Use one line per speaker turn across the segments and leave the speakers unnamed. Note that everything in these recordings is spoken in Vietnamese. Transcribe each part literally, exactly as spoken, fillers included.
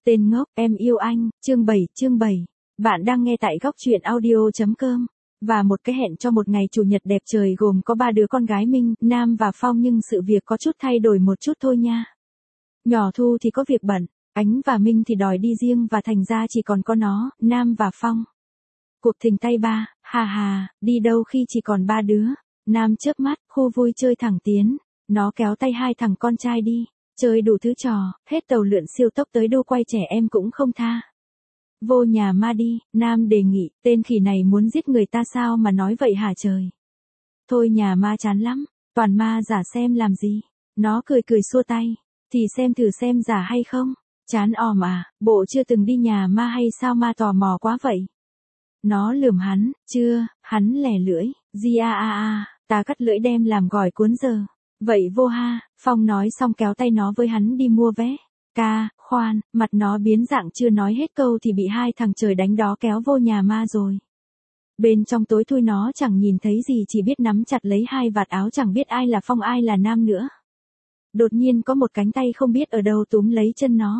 Tên ngốc, em yêu anh, chương bảy, chương bảy. Bạn đang nghe tại góc truyện audio.com. Và một cái hẹn cho một ngày chủ nhật đẹp trời gồm có ba đứa con gái Minh, Nam và Phong, nhưng sự việc có chút thay đổi một chút thôi nha. Nhỏ Thu thì có việc bận, Ánh và Minh thì đòi đi riêng và thành ra chỉ còn có nó, Nam và Phong. Cuộc thình tay ba, hà hà, đi đâu khi chỉ còn ba đứa. Nam chớp mắt, khu vui chơi thẳng tiến. Nó kéo tay hai thằng con trai đi. Chơi đủ thứ trò, hết tàu lượn siêu tốc tới đô quay trẻ em cũng không tha. Vô nhà ma đi, Nam đề nghị, tên khỉ này muốn giết người ta sao mà nói vậy hả trời. Thôi nhà ma chán lắm, toàn ma giả xem làm gì. Nó cười cười xua tay, thì xem thử xem giả hay không. Chán òm à, bộ chưa từng đi nhà ma hay sao ma tò mò quá vậy. Nó lườm hắn, chưa, hắn lẻ lưỡi, di a a a, ta cắt lưỡi đem làm gỏi cuốn giờ. Vậy vô ha, Phong nói xong kéo tay nó với hắn đi mua vé. Ca, khoan, mặt nó biến dạng chưa nói hết câu thì bị hai thằng trời đánh đó kéo vô nhà ma rồi. Bên trong tối thui nó chẳng nhìn thấy gì, chỉ biết nắm chặt lấy hai vạt áo, chẳng biết ai là Phong ai là Nam nữa. Đột nhiên có một cánh tay không biết ở đâu túm lấy chân nó.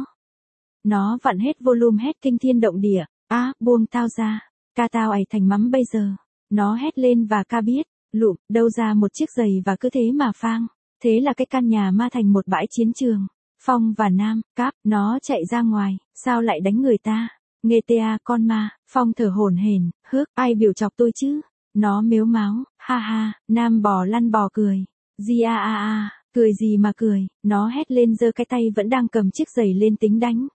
Nó vặn hết volume hét kinh thiên động địa, á, buông tao ra, ca tao ảy thành mắm bây giờ. Nó hét lên và ca biết, lụm, đâu ra một chiếc giày và cứ thế mà phang. Thế là cái căn nhà ma thành một bãi chiến trường. Phong và Nam, cáp, nó chạy ra ngoài, sao lại đánh người ta? Nghe tê a con ma, Phong thở hổn hển, hước, ai biểu chọc tôi chứ? Nó mếu máo, ha ha, Nam bò lăn bò cười. Di a a a, cười gì mà cười, nó hét lên giơ cái tay vẫn đang cầm chiếc giày lên tính đánh.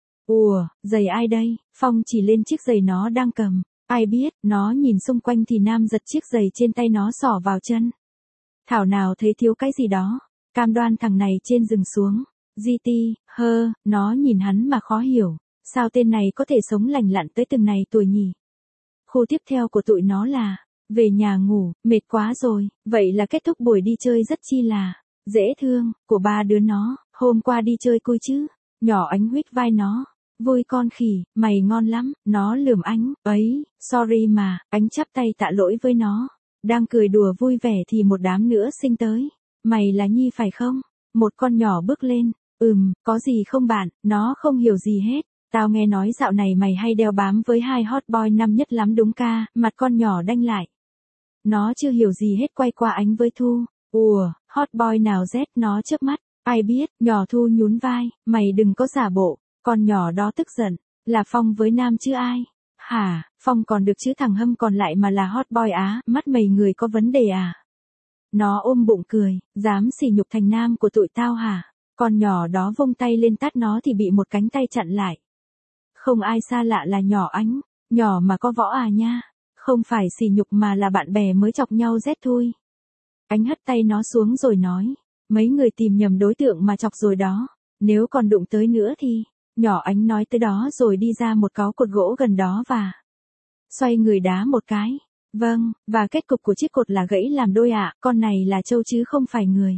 Ùa, giày ai đây? Phong chỉ lên chiếc giày nó đang cầm. Ai biết, nó nhìn xung quanh thì Nam giật chiếc giày trên tay nó xỏ vào chân. Thảo nào thấy thiếu cái gì đó, cam đoan thằng này trên rừng xuống. giê tê, hơ, nó nhìn hắn mà khó hiểu, sao tên này có thể sống lành lặn tới từng này tuổi nhỉ? Khu tiếp theo của tụi nó là, về nhà ngủ, mệt quá rồi, vậy là kết thúc buổi đi chơi rất chi là, dễ thương, của ba đứa nó, hôm qua đi chơi cùi chứ, nhỏ Ánh huých vai nó. Vui con khỉ, mày ngon lắm, nó lườm Ánh, ấy, sorry mà, Ánh chắp tay tạ lỗi với nó. Đang cười đùa vui vẻ thì một đám nữa xinh tới. Mày là Nhi phải không? Một con nhỏ bước lên, ừm, có gì không bạn, nó không hiểu gì hết. Tao nghe nói dạo này mày hay đeo bám với hai hot boy năm nhất lắm đúng ca, mặt con nhỏ đanh lại. Nó chưa hiểu gì hết quay qua Ánh với Thu, ùa, hot boy nào rét nó chớp mắt, ai biết, nhỏ Thu nhún vai, mày đừng có giả bộ. Con nhỏ đó tức giận, là Phong với Nam chứ ai? Hả, Phong còn được chứ thằng Hâm còn lại mà là hot boy á, mắt mày người có vấn đề à? Nó ôm bụng cười, dám sỉ nhục thành Nam của tụi tao hả? Con nhỏ đó vung tay lên tát nó thì bị một cánh tay chặn lại. Không ai xa lạ là nhỏ Ánh, nhỏ mà có võ à nha, không phải sỉ nhục mà là bạn bè mới chọc nhau rét thôi. Ánh hất tay nó xuống rồi nói, mấy người tìm nhầm đối tượng mà chọc rồi đó, nếu còn đụng tới nữa thì... Nhỏ Ánh nói tới đó rồi đi ra một cáu cột gỗ gần đó và xoay người đá một cái. Vâng, và kết cục của chiếc cột là gãy làm đôi ạ, à, con này là trâu chứ không phải người.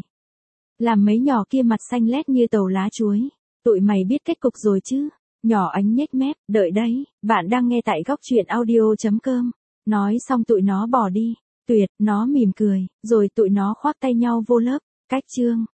Làm mấy nhỏ kia mặt xanh lét như tàu lá chuối. Tụi mày biết kết cục rồi chứ? Nhỏ Ánh nhếch mép, đợi đấy, bạn đang nghe tại góc truyện audio.com. Nói xong tụi nó bỏ đi. Tuyệt, nó mỉm cười, rồi tụi nó khoác tay nhau vô lớp. Cách chương.